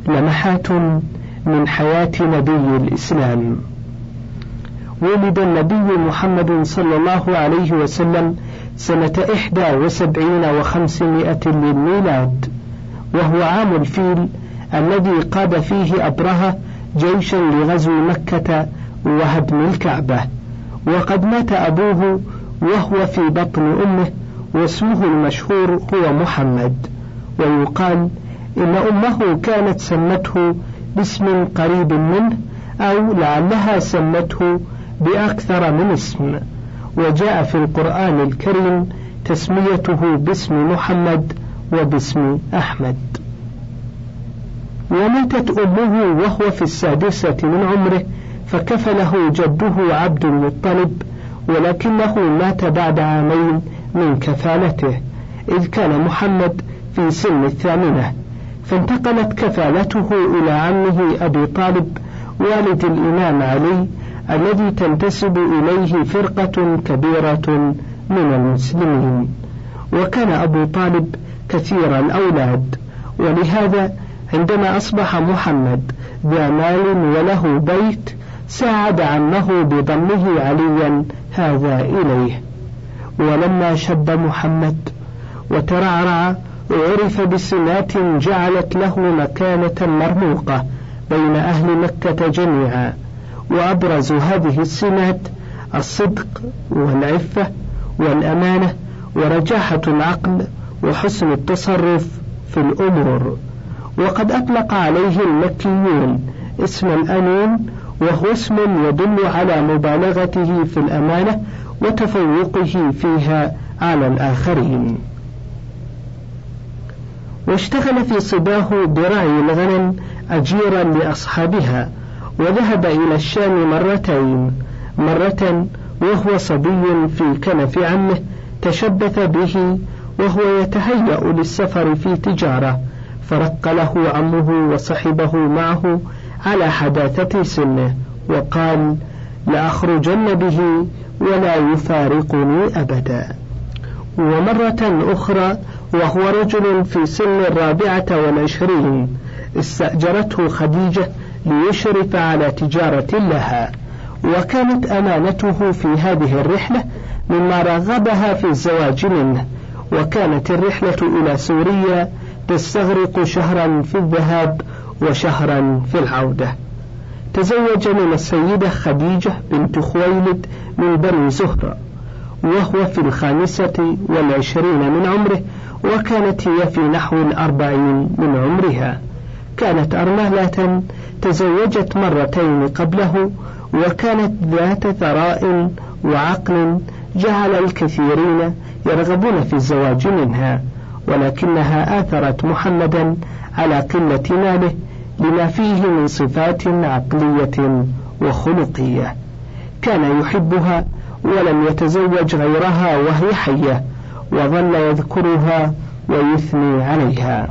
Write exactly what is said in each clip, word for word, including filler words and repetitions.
لمحات من حياة نبي الإسلام. ولد النبي محمد صلى الله عليه وسلم سنة إحدى وسبعين وخمسمائة للميلاد، وهو عام الفيل الذي قاد فيه أبرهة جيشا لغزو مكة وهدم الكعبة. وقد مات أبوه وهو في بطن أمه، واسمه المشهور هو محمد. ويقال إن أمه كانت سمته باسم قريب منه، أو لعلها سمته بأكثر من اسم، وجاء في القرآن الكريم تسميته باسم محمد وباسم أحمد. وماتت أمه وهو في السادسة من عمره، فكفله جده عبد المطلب، ولكنه مات بعد عامين من كفالته، إذ كان محمد في سن الثامنة، فانتقلت كفالته إلى عمه أبي طالب والد الإمام علي الذي تنتسب إليه فرقة كبيرة من المسلمين. وكان أبو طالب كثير الأولاد، ولهذا عندما أصبح محمد ذا مال وله بيت ساعد عمه بضمه عليا هذا إليه. ولما شب محمد وترعرع عرف بسمات جعلت له مكانة مرموقة بين أهل مكة جميعا، وأبرز هذه السمات الصدق والعفة والأمانة ورجاحة العقل وحسن التصرف في الأمور. وقد أطلق عليه المكيون اسم الأمين، وهو اسم يدل على مبالغته في الأمانة وتفوقه فيها على الآخرين. واشتغل في صباه برعي الغنم أجيرا لأصحابها، وذهب إلى الشام مرتين، مرة وهو صبي في كنف عمه تشبث به وهو يتهيأ للسفر في تجارة، فرق له عمه وصحبه معه على حداثة سنه، وقال: لأخرجن به ولا يفارقني أبدا. ومرة أخرى وهو رجل في سن الرابعة والعشرين استأجرته خديجة ليشرف على تجارة لها، وكانت أمانته في هذه الرحلة مما رغبها في الزواج منه. وكانت الرحلة إلى سوريا تستغرق شهرا في الذهاب وشهرا في العودة. تزوج من السيدة خديجة بنت خويلد من بني زهرة وهو في الخامسة والعشرين من عمره، وكانت هي في نحو الأربعين من عمرها. كانت أرملة تزوجت مرتين قبله، وكانت ذات ثراء وعقل جعل الكثيرين يرغبون في الزواج منها، ولكنها آثرت محمدا على قلة ماله لما فيه من صفات عقلية وخلقية. كان يحبها ولم يتزوج غيرها وهي حية، وظل يذكرها ويثني عليها.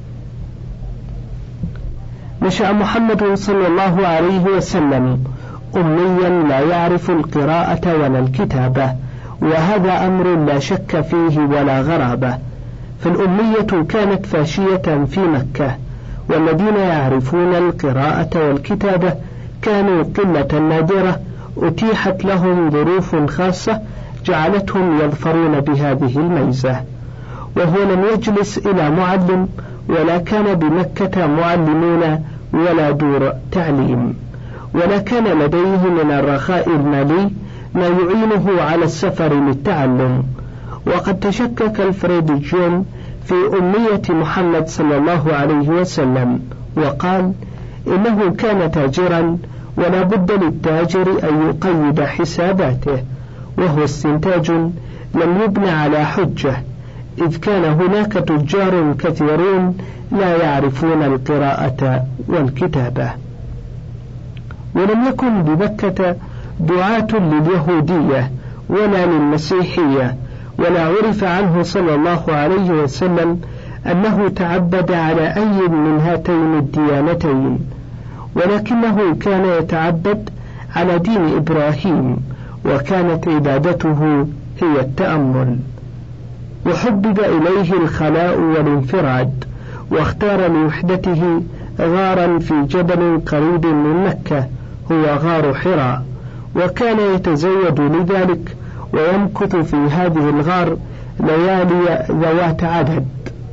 نشأ محمد صلى الله عليه وسلم أميا لا يعرف القراءة ولا الكتابة، وهذا أمر لا شك فيه ولا غرابة، فالأمية كانت فاشية في مكة، والذين يعرفون القراءة والكتابة كانوا قلة نادرة أتيحت لهم ظروف خاصة جعلتهم يظفرون بهذه الميزة. وهو لم يجلس إلى معلم، ولا كان بمكة معلمون ولا دور تعليم، ولا كان لديه من الرخاء المالي ما يعينه على السفر للتعلم. وقد تشكك الفريدجون في أمية محمد صلى الله عليه وسلم، وقال إنه كان تاجرا، ولا بد للتاجر أن يقيد حساباته، وهو استنتاج لم يبنى على حجة، إذ كان هناك تجار كثيرون لا يعرفون القراءة والكتابة. ولم يكن بمكة دعاة لليهودية ولا للمسيحية، ولا عرف عنه صلى الله عليه وسلم أنه تعبد على أي من هاتين الديانتين، ولكنه كان يتعبد على دين إبراهيم، وكانت عبادته هي التأمل. وحبب إليه الخلاء والانفراد، واختار لوحدته غارا في جبل قريب من مكة هو غار حراء، وكان يتزود لذلك ويمكث في هذه الغار ليالي ذوات عدد.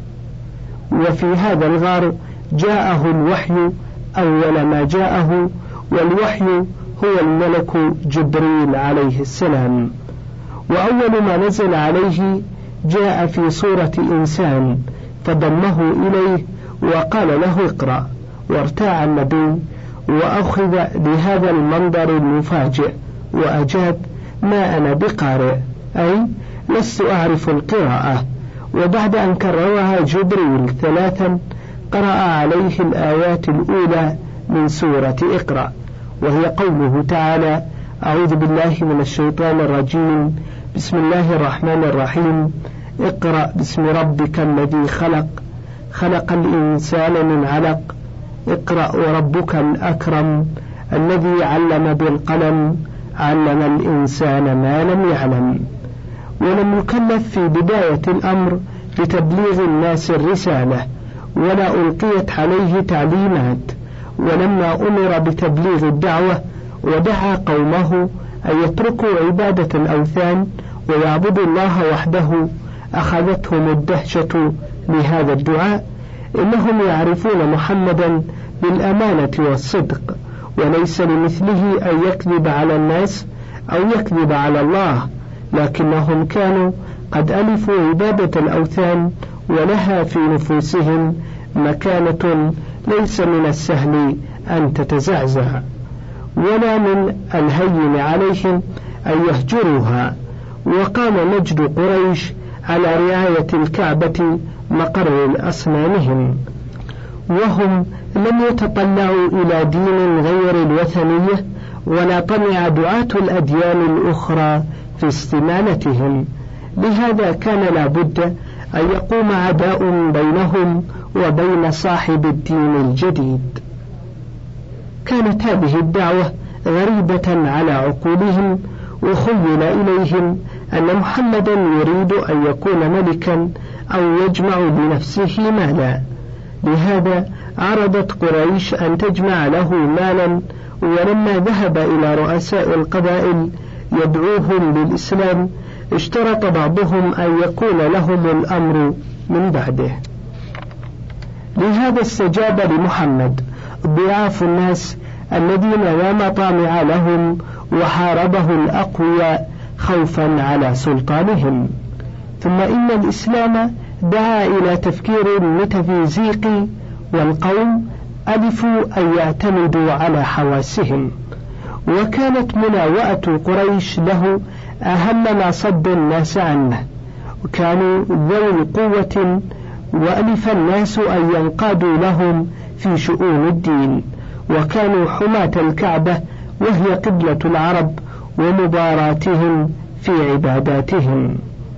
وفي هذا الغار جاءه الوحي أول ما جاءه، والوحي هو الملك جبريل عليه السلام. وأول ما نزل عليه جاء في صورة إنسان فضمه إليه وقال له اقرأ، وارتاع النبي وأخذ بهذا المنظر المفاجئ وأجاب ما أنا بقارئ، أي لست أعرف القراءة. وبعد أن كررها جبريل ثلاثا قرأ عليه الآيات الأولى من سورة اقرأ، وهي قوله تعالى أعوذ بالله من الشيطان الرجيم بسم الله الرحمن الرحيم اقرأ باسم ربك الذي خلق خلق الإنسان من علق اقرأ وربك الأكرم الذي علم بالقلم علم الإنسان ما لم يعلم. ولم يكلف في بداية الأمر بتبليغ الناس الرسالة، ولا ألقيت عليه تعليمات. ولما أمر بتبليغ الدعوة ودعا قومه أن يتركوا عبادة الأوثان ويعبدوا الله وحده أخذتهم الدهشة لهذا الدعاء. إنهم يعرفون محمدا بالأمانة والصدق، وليس لمثله أن يكذب على الناس أو يكذب على الله، لكنهم كانوا قد ألفوا عبادة الأوثان ولها في نفوسهم مكانة ليس من السهل أن تتزعزع، ولا من الهين عليهم أن يهجروها. وقام مجد قريش على رعاية الكعبة مقر أصنامهم، وهم لم يتطلعوا إلى دين غير الوثنية، ولا طمع دعاة الأديان الأخرى في استمالتهم. لهذا كان لابد أن يقوم عداء بينهم وبين صاحب الدين الجديد. كانت هذه الدعوة غريبة على عقولهم، وخيل إليهم أن محمدا يريد أن يكون ملكا أو يجمع لنفسه مالا. لهذا عرضت قريش أن تجمع له مالا، ولما ذهب إلى رؤساء القبائل يدعوهم للإسلام اشترط بعضهم أن يكون لهم الأمر من بعده. لهذا استجاب لمحمد ضعاف الناس الذين لا مطامع لهم، وحاربه الأقوياء خوفا على سلطانهم. ثم إن الإسلام دعا إلى تفكير ميتافيزيقي، والقوم ألفوا أن يعتمدوا على حواسهم، وكانت مناوئة قريش له أهم ما صد الناس عنه. وكانوا ذوي قوة، وألف الناس أن ينقادوا لهم في شؤون الدين، وكانوا حماة الكعبة وهي قبلة العرب ومباراتهم في عباداتهم.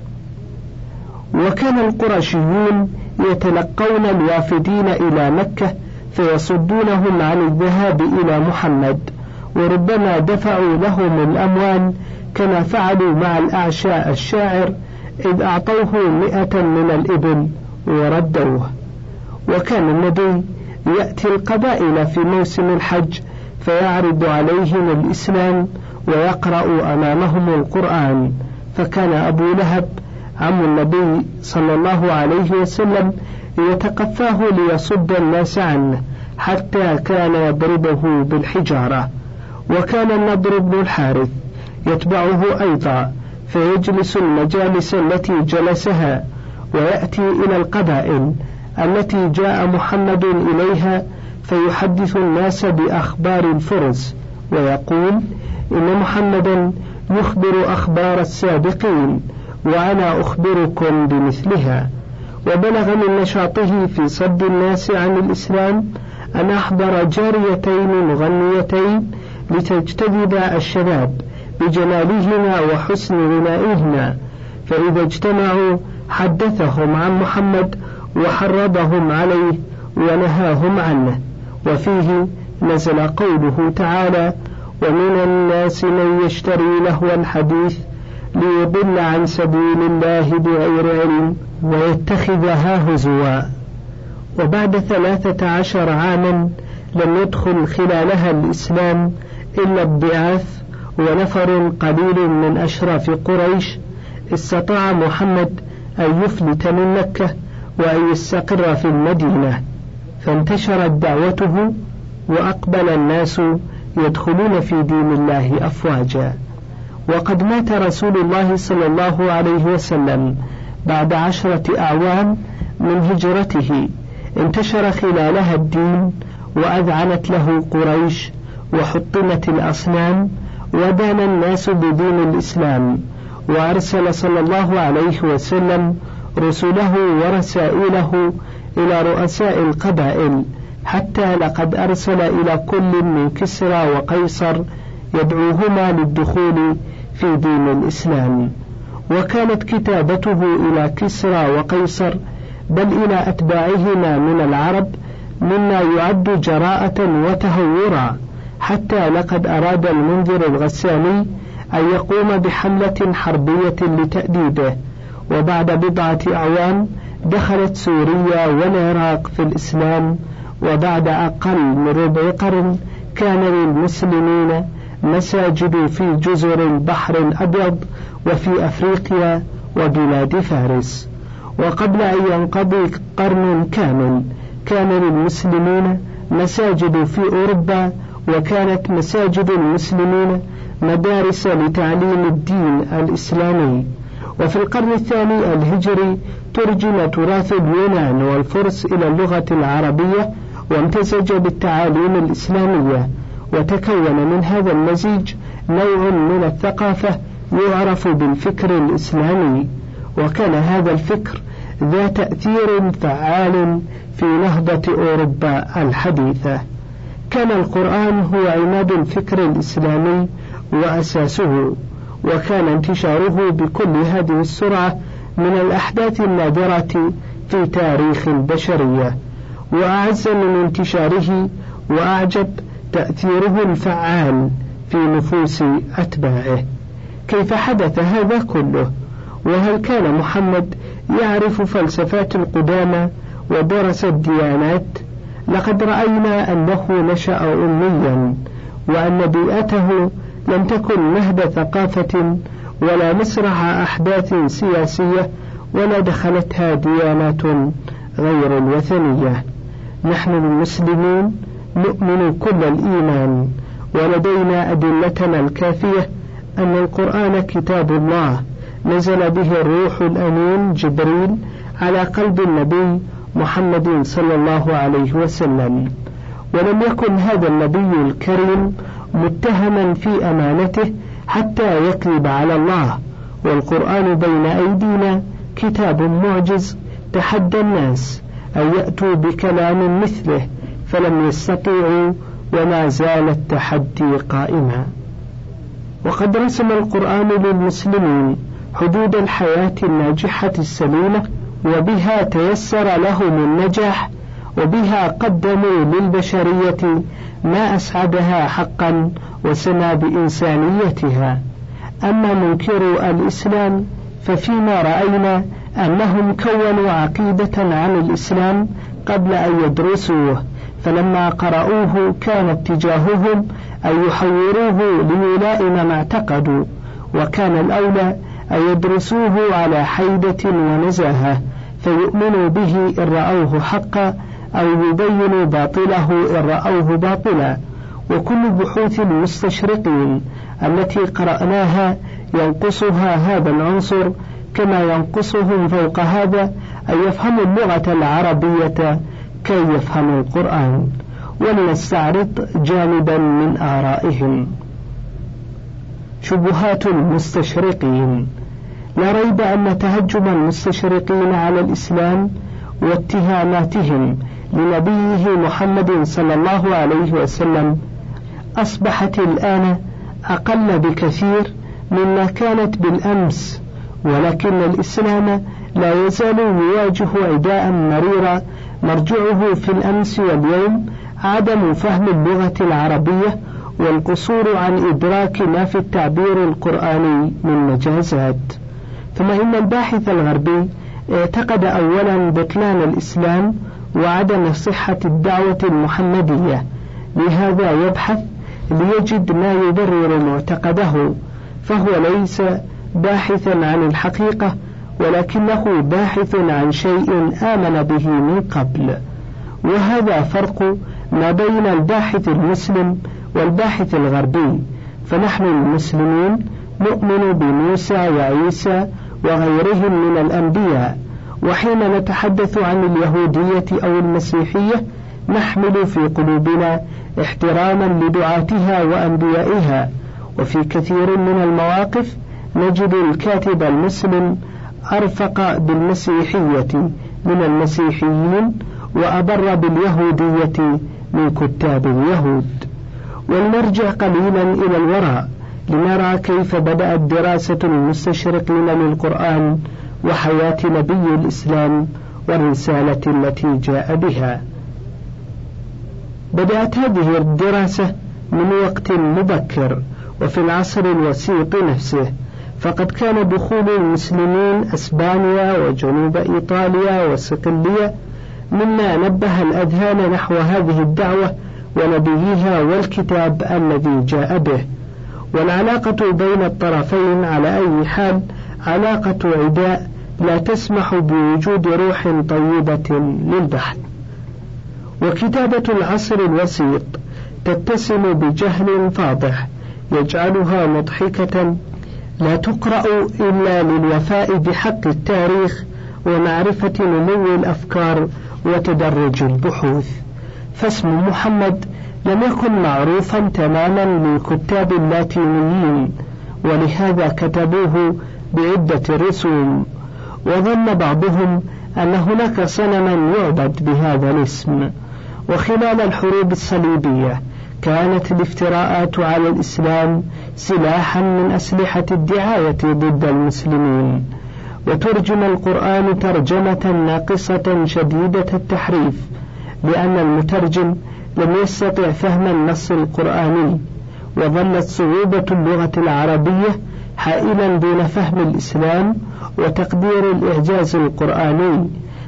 وكان القرشيون يتلقون الوافدين إلى مكة فيصدونهم عن الذهاب إلى محمد، وربما دفعوا لهم الأموال كما فعلوا مع الأعشاء الشاعر إذ أعطوه مئة من الإبل وردوه. وكان النبي يأتي القبائل في موسم الحج فيعرض عليهم الإسلام ويقرأ أمامهم القرآن، فكان أبو لهب عم النبي صلى الله عليه وسلم يتقفاه ليصد الناس عنه حتى كان يضربه بالحجارة. وكان النضر بن الحارث يتبعه أيضا، فيجلس المجالس التي جلسها ويأتي إلى القبائل التي جاء محمد إليها فيحدث الناس بأخبار الفرس، ويقول إن محمدا يخبر أخبار السابقين وأنا أخبركم بمثلها. وبلغ من نشاطه في صد الناس عن الإسلام أن أحضر جاريتين مغنيتين لتجتذب الشباب بجمالهما وحسن غنائهما، فإذا اجتمعوا حدثهم عن محمد وحرضهم عليه ونهاهم عنه. وفيه نزل قوله تعالى ومن الناس من يشتري لهو الحديث ليضل عن سبيل الله بغير علم ويتخذها هزوا. وبعد ثلاثة عشر عاما لم يدخل خلالها الإسلام إلا الضعاف ونفر قليل من أشراف قريش، استطاع محمد أن يفلت من مكة وأن يستقر في المدينة، فانتشرت دعوته وأقبل الناس يدخلون في دين الله أفواجا. وقد مات رسول الله صلى الله عليه وسلم بعد عشرة أعوام من هجرته، انتشر خلالها الدين وأذعنت له قريش وحطمت الأصنام ودان الناس بدين الإسلام، وأرسل صلى الله عليه وسلم رسله ورسائله إلى رؤساء القبائل، حتى لقد أرسل إلى كل من كسرى وقيصر يدعوهما للدخول في دين الإسلام. وكانت كتابته إلى كسرى وقيصر بل إلى أتباعهما من العرب مما يعد جراءة وتهورا، حتى لقد أراد المنذر الغساني أن يقوم بحملة حربية لتأديبه، وبعد بضعة أعوام دخلت سوريا والعراق في الإسلام، وبعد أقل من ربع قرن كان للمسلمين مساجد في جزر البحر الأبيض وفي أفريقيا وبلاد فارس. وقبل أن ينقضي قرن كامل كان للمسلمين مساجد في أوروبا، وكانت مساجد المسلمين مدارس لتعليم الدين الإسلامي. وفي القرن الثاني الهجري ترجم تراث اليونان والفرس إلى اللغة العربية وامتزج بالتعاليم الإسلامية، وتكون من هذا المزيج نوع من الثقافة يعرف بالفكر الإسلامي، وكان هذا الفكر ذا تأثير فعال في نهضة أوروبا الحديثة. كان القرآن هو عماد الفكر الإسلامي وأساسه، وكان انتشاره بكل هذه السرعة من الأحداث النادرة في تاريخ البشرية. وأعز من انتشاره وأعجب تأثيره الفعال في نفوس أتباعه. كيف حدث هذا كله؟ وهل كان محمد يعرف فلسفات القدامى ودرس الديانات؟ لقد رأينا أنه نشأ أميا، وأن بيئته لم تكن مهد ثقافة ولا مسرح أحداث سياسية، ولا دخلتها ديانات غير الوثنية. نحن المسلمين نؤمن كل الإيمان، ولدينا أدلتنا الكافية أن القرآن كتاب الله نزل به الروح الأمين جبريل على قلب النبي محمد صلى الله عليه وسلم، ولم يكن هذا النبي الكريم متهما في أمانته حتى يكذب على الله. والقرآن بين أيدينا كتاب معجز تحدى الناس أن يأتوا بكلام مثله فلم يستطيعوا، وما زال التحدي قائما. وقد رسم القرآن للمسلمين حدود الحياة الناجحة السليمة، وبها تيسر لهم النجاح، وبها قدموا للبشرية ما أسعدها حقا وسمى بإنسانيتها. أما منكرو الإسلام ففيما رأينا أنهم كونوا عقيدة عن الإسلام قبل أن يدرسوه، فلما قرأوه كان اتجاههم أن يحوروه ليلائم ما اعتقدوا، وكان الأولى أن يدرسوه على حيدة ونزاهة فيؤمنوا به إن رأوه حقا، أو يبينوا باطله إن رأوه باطلا. وكل بحوث المستشرقين التي قرأناها ينقصها هذا العنصر، كما ينقصهم فوق هذا أن يفهموا اللغة العربية كي يفهموا القرآن. ولنستعرض جانبا من آرائهم. شبهات المستشرقين. لا ريب أن تهجم المستشرقين على الإسلام واتهاماتهم لنبيه محمد صلى الله عليه وسلم أصبحت الآن أقل بكثير مما كانت بالأمس، ولكن الإسلام لا يزال يواجه عداء مريرا مرجعه في الأمس واليوم عدم فهم اللغة العربية والقصور عن إدراك ما في التعبير القرآني من مجازات. ثم إن الباحث الغربي اعتقد أولا بطلان الإسلام وعدم صحة الدعوة المحمدية، لهذا يبحث ليجد ما يبرر معتقده، فهو ليس باحثا عن الحقيقة ولكنه باحث عن شيء آمن به من قبل. وهذا فرق ما بين الباحث المسلم والباحث الغربي، فنحن المسلمين نؤمن بموسى وعيسى وغيرهم من الأنبياء، وحين نتحدث عن اليهودية أو المسيحية نحمل في قلوبنا احتراما لدعاتها وأنبيائها، وفي كثير من المواقف نجد الكاتب المسلم أرفق بالمسيحية من المسيحيين وأبر باليهودية من كتاب اليهود. ولنرجع قليلا إلى الوراء لنرى كيف بدأت دراسة المستشرقين للقرآن وحياة نبي الإسلام والرسالة التي جاء بها. بدأت هذه الدراسة من وقت مبكر وفي العصر الوسيط نفسه، فقد كان دخول المسلمين أسبانيا وجنوب إيطاليا وصقلية مما نبه الأذهان نحو هذه الدعوة ونبيها والكتاب الذي جاء به. والعلاقة بين الطرفين على أي حال علاقة عداء لا تسمح بوجود روح طيبة للبحث. وكتابة العصر الوسيط تتسم بجهل فاضح يجعلها مضحكة لا تقرأ إلا للوفاء بحق التاريخ ومعرفة نمو الأفكار وتدرج البحوث. فاسم محمد لم يكن معروفا تماما للكتاب اللاتينيين، ولهذا كتبوه بعدة رسوم، وظن بعضهم أن هناك صنما يعبد بهذا الاسم. وخلال الحروب الصليبية كانت الافتراءات على الإسلام سلاحا من أسلحة الدعاية ضد المسلمين، وترجم القرآن ترجمة ناقصة شديدة التحريف، لأن المترجم لم يستطع فهم النص القرآني، وظلت صعوبة اللغة العربية حائلا بين فهم الإسلام وتقدير الإعجاز القرآني،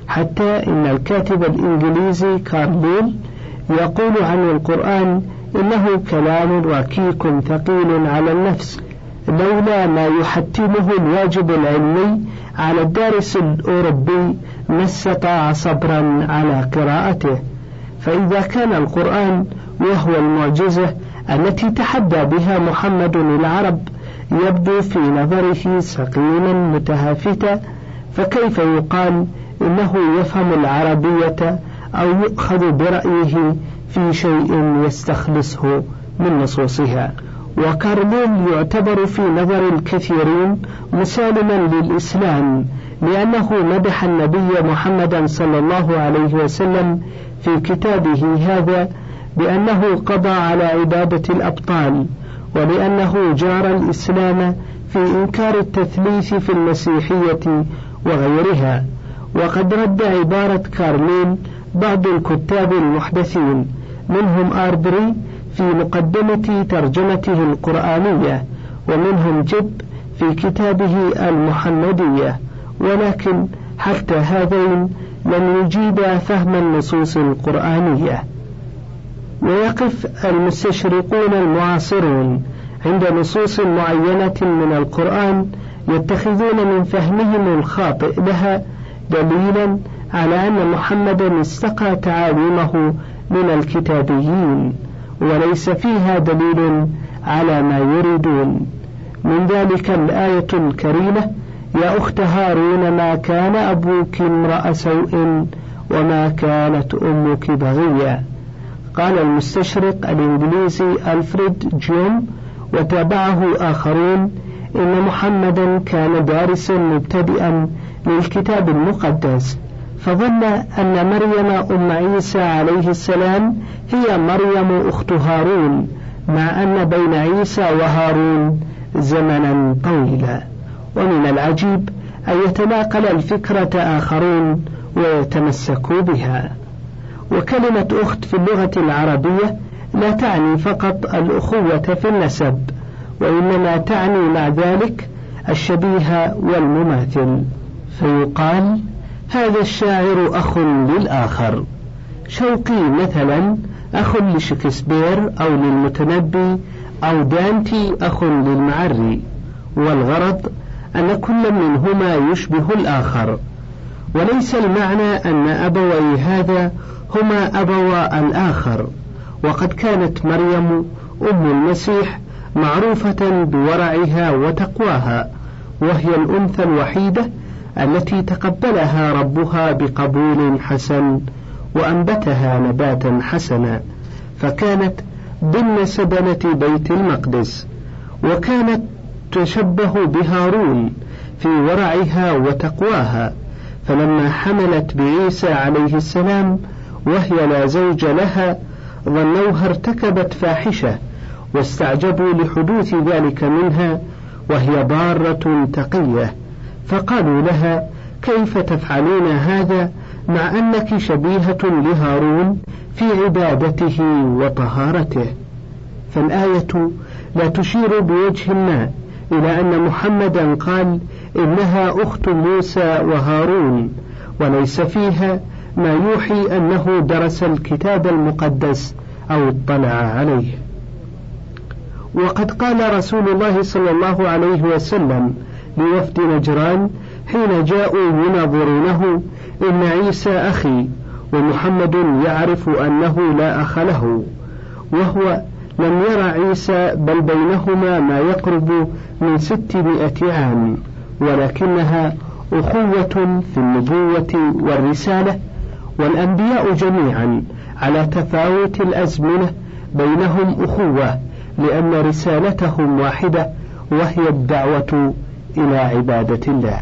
حتى إن الكاتب الإنجليزي كارليل يقول عن القرآن إنه كلام ركيك ثقيل على النفس، لولا ما يحتمه الواجب العلمي على الدارس الأوروبي ما استطاع صبرا على قراءته. فإذا كان القرآن وهو المعجزة التي تحدى بها محمد العرب يبدو في نظره سقيما متهافتا، فكيف يقال إنه يفهم العربية أو يؤخذ برأيه في شيء يستخلصه من نصوصها؟ وكارليل يعتبر في نظر الكثيرين مسالما للإسلام، لأنه مدح النبي محمدا صلى الله عليه وسلم في كتابه هذا بأنه قضى على عبادة الأبطال، ولأنه جار الإسلام في إنكار التثليث في المسيحية وغيرها. وقد رد عبارة كارليل بعض الكتاب المحدثين منهم آربري في مقدمة ترجمته القرآنية، ومنهم جب في كتابه المحمدية، ولكن حتى هذين لم يجيدا فهم النصوص القرآنية. ويقف المستشرقون المعاصرون عند نصوص معينة من القرآن يتخذون من فهمهم الخاطئ لها دليلا على أن محمدا استقى تعاليمه من الكتابيين، وليس فيها دليل على ما يريدون. من ذلك الآية الكريمة: يا أخت هارون ما كان أبوك امرأ سوء وما كانت أمك بغيا. قال المستشرق الإنجليزي ألفريد جيوم وتابعه آخرون إن محمدا كان دارسا مبتدئا للكتاب المقدس، فظن أن مريم أم عيسى عليه السلام هي مريم أخت هارون، مع أن بين عيسى وهارون زمنا طويلا. ومن العجيب أن يتناقل الفكرة آخرون ويتمسكوا بها. وكلمة أخت في اللغة العربية لا تعني فقط الأخوة في النسب، وإنما تعني مع ذلك الشبيه والمماثل، فيقال هذا الشاعر أخ للآخر. شوقي مثلا أخ لشكسبير أو للمتنبي، أو دانتي أخ للمعري، والغرض أن كل منهما يشبه الآخر، وليس المعنى أن أبوي هذا هما أبوا الآخر. وقد كانت مريم أم المسيح معروفة بورعها وتقواها، وهي الأنثى الوحيدة التي تقبلها ربها بقبول حسن وأنبتها نباتا حسنا، فكانت ضمن سدنة بيت المقدس، وكانت تشبه بهارون في ورعها وتقواها. فلما حملت بعيسى عليه السلام وهي لا زوج لها ظنوها ارتكبت فاحشة، واستعجبوا لحدوث ذلك منها وهي بارة تقية، فقالوا لها: كيف تفعلين هذا مع أنك شبيهة لهارون في عبادته وطهارته؟ فالآية لا تشير بوجه ما إلى أن محمدا قال إنها أخت موسى وهارون، وليس فيها ما يوحي أنه درس الكتاب المقدس أو اطلع عليه. وقد قال رسول الله صلى الله عليه وسلم لوفد نجران حين جاءوا يناظرونه: إن عيسى أخي، ومحمد يعرف أنه لا أخ له، وهو لم ير عيسى، بل بينهما ما يقرب من ستمائة عام، ولكنها أخوة في النبوة والرسالة، والأنبياء جميعا على تفاوت الأزمنة بينهم أخوة، لأن رسالتهم واحدة، وهي الدعوة إلى عبادة الله.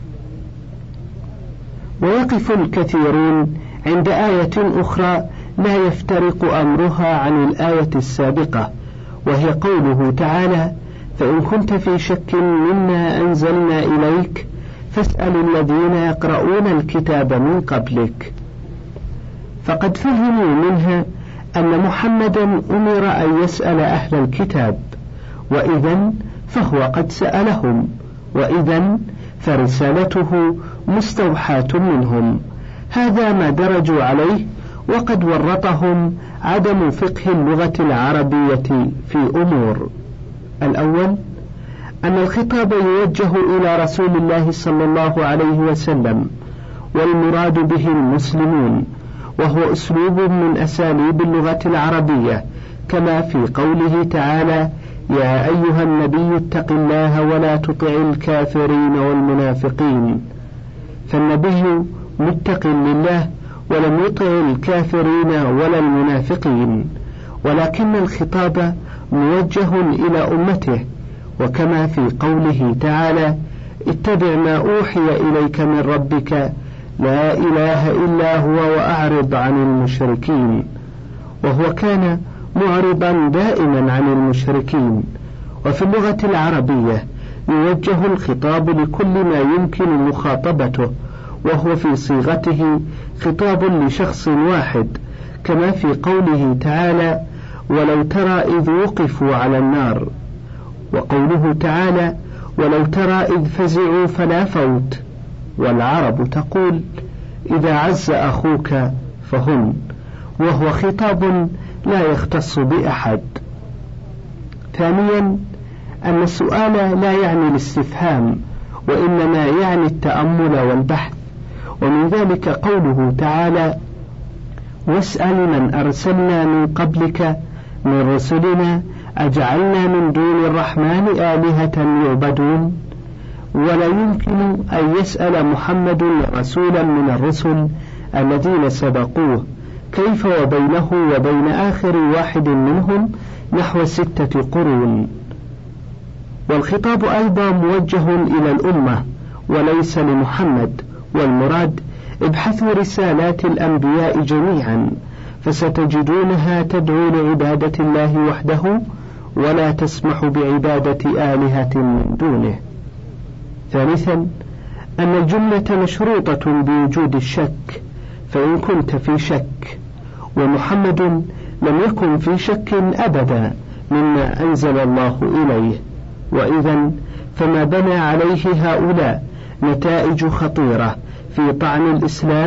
ويقف الكثيرون عند آية أخرى لا يفترق أمرها عن الآية السابقة، وهي قوله تعالى: فإن كنت في شك مما أنزلنا إليك فاسأل الذين يقرؤون الكتاب من قبلك. فقد فهموا منها أن محمدا أمر أن يسأل أهل الكتاب، وإذن فهو قد سألهم، وإذن فرسالته مستوحاة منهم. هذا ما درجوا عليه، وقد ورطهم عدم فقه اللغة العربية في أمور. الأول أن الخطاب يوجه إلى رسول الله صلى الله عليه وسلم، والمراد به المسلمون، وهو أسلوب من أساليب اللغة العربية، كما في قوله تعالى: يا أيها النبي اتق الله ولا تطع الكافرين والمنافقين. فالنبي متق لله ولم يطع الكافرين ولا المنافقين، ولكن الخطاب موجه إلى أمته، وكما في قوله تعالى: اتبع ما أوحي إليك من ربك لا إله إلا هو وأعرض عن المشركين. وهو كان معرضا دائما عن المشركين. وفي اللغة العربية يوجه الخطاب لكل ما يمكن مخاطبته، وهو في صيغته خطاب لشخص واحد، كما في قوله تعالى: ولو ترى إذ وقفوا على النار، وقوله تعالى: ولو ترى إذ فزعوا فلا فوت. والعرب تقول: إذا عز أخوك فهن، وهو خطاب لا يختص بأحد. ثانيا أن السؤال لا يعني الاستفهام، وإنما يعني التأمل والبحث، ومن ذلك قوله تعالى: واسأل من أرسلنا من قبلك من رسلنا أجعلنا من دون الرحمن آلهة يعبدون. ولا يمكن أن يسأل محمد رسولا من الرسل الذين سبقوه كيف وبينه وبين آخر واحد منهم نحو ستة قرون. والخطاب أيضا موجه إلى الأمة وليس لمحمد، والمراد: ابحثوا رسالات الأنبياء جميعا فستجدونها تدعو لعبادة الله وحده، ولا تسمح بعبادة آلهة من دونه. ثالثا أن الجملة مشروطة بوجود الشك، فإن كنت في شك، ومحمد لم يكن في شك أبدا مما أنزل الله إليه، وإذا فما بنى عليه هؤلاء نتائج خطيرة في طعن الإسلام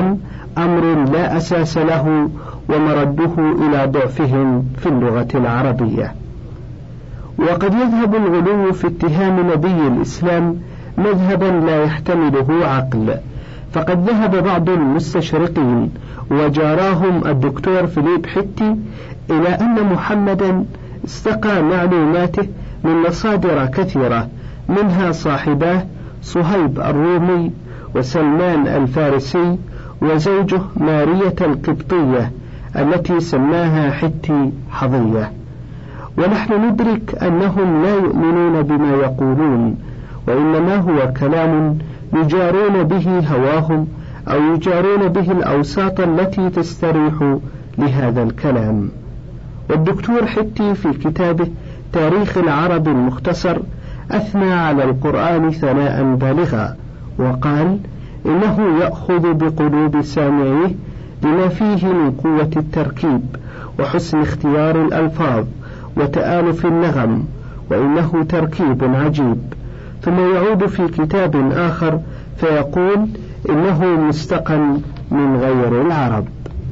أمر لا أساس له ومرده إلى ضعفهم في اللغة العربية. وقد يذهب الغلو في اتهام نبي الإسلام مذهبا لا يحتمله عقل، فقد ذهب بعض المستشرقين وجاراهم الدكتور فيليب حتي إلى أن محمدا استقى معلوماته من مصادر كثيرة، منها صاحباه صهيب الرومي وسلمان الفارسي وزوجه مارية القبطية التي سماها حتي حظية. ونحن ندرك أنهم لا يؤمنون بما يقولون، وإنما هو كلام يجارون به هواهم أو يجارون به الأوساط التي تستريح لهذا الكلام. والدكتور حتي في كتابه تاريخ العرب المختصر أثنى على القرآن ثناء بالغا، وقال إنه يأخذ بقلوب سامعيه لما فيه من قوة التركيب وحسن اختيار الألفاظ وتآلف النغم، وإنه تركيب عجيب. ثم يعود في كتاب آخر فيقول إنه مستقى من غير العرب.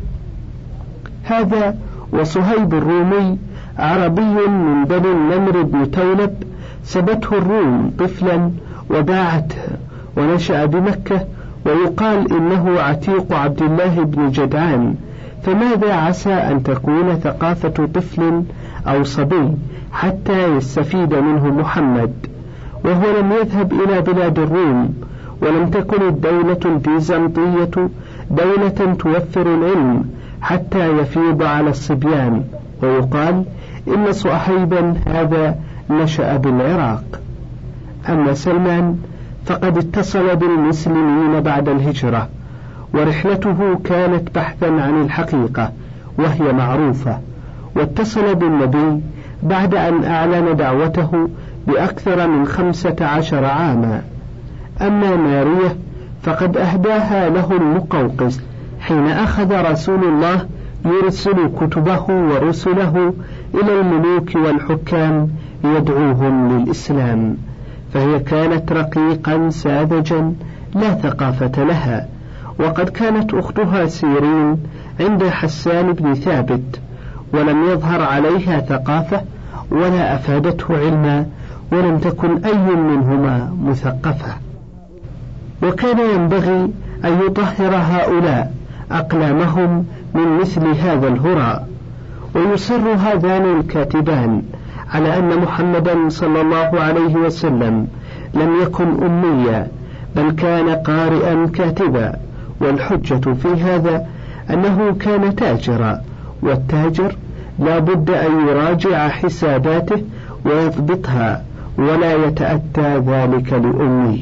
هذا وصهيب الرومي عربي من بني النمر بن تولب، سبته الروم طفلا وباعته ونشأ بمكة، ويقال إنه عتيق عبد الله بن جدعان، فماذا عسى أن تكون ثقافة طفل أو صبي حتى يستفيد منه محمد، وهو لم يذهب إلى بلاد الروم، ولم تكن الدولة البيزنطية دولة توفر العلم حتى يفيض على الصبيان، ويقال إن صهيبا هذا نشأ بالعراق. أما سلمان فقد اتصل بالمسلمين بعد الهجرة، ورحلته كانت بحثا عن الحقيقة وهي معروفة، واتصل بالنبي بعد أن أعلن دعوته بأكثر من خمسة عشر عاما. أما مارية فقد أهداها له المقوقس حين أخذ رسول الله يرسل كتبه ورسله إلى الملوك والحكام يدعوهم للإسلام، فهي كانت رقيقا ساذجا لا ثقافة لها. وقد كانت أختها سيرين عند حسان بن ثابت، ولم يظهر عليها ثقافة ولا أفادته علما، ولم تكن أي منهما مثقفة. وكان ينبغي أن يطهر هؤلاء أقلامهم من مثل هذا الهراء. ويصر هذان الكاتبان على أن محمدا صلى الله عليه وسلم لم يكن أميا، بل كان قارئا كاتبا، والحجة في هذا أنه كان تاجرا، والتاجر لا بد أن يراجع حساباته ويضبطها، ولا يتأتى ذلك لأمي.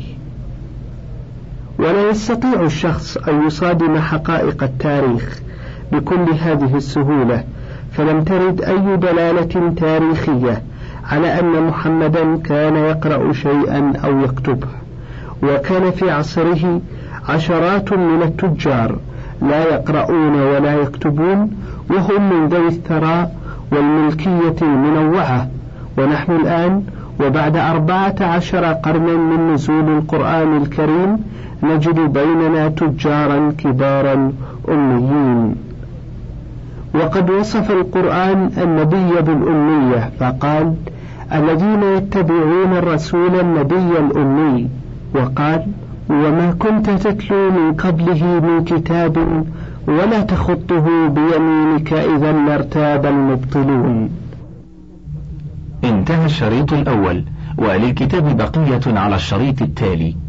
ولا يستطيع الشخص أن يصادم حقائق التاريخ بكل هذه السهولة، فلم ترد أي دلالة تاريخية على أن محمدا كان يقرأ شيئا أو يكتبه. وكان في عصره عشرات من التجار لا يقرؤون ولا يكتبون، وهم من ذوي الثراء والملكية المنوعة. ونحن الآن وبعد أربعة عشر قرنا من نزول القرآن الكريم نجد بيننا تجارا كبارا أميين. وقد وصف القرآن النبي بالأمية فقال: الذين يتبعون الرسول النبي الأمي، وقال: وما كنت تتلو من قبله من كتاب ولا تخطه بيمينك إذا لارتاب المبطلون. انتهى الشريط الأول، وللكتاب بقية على الشريط التالي.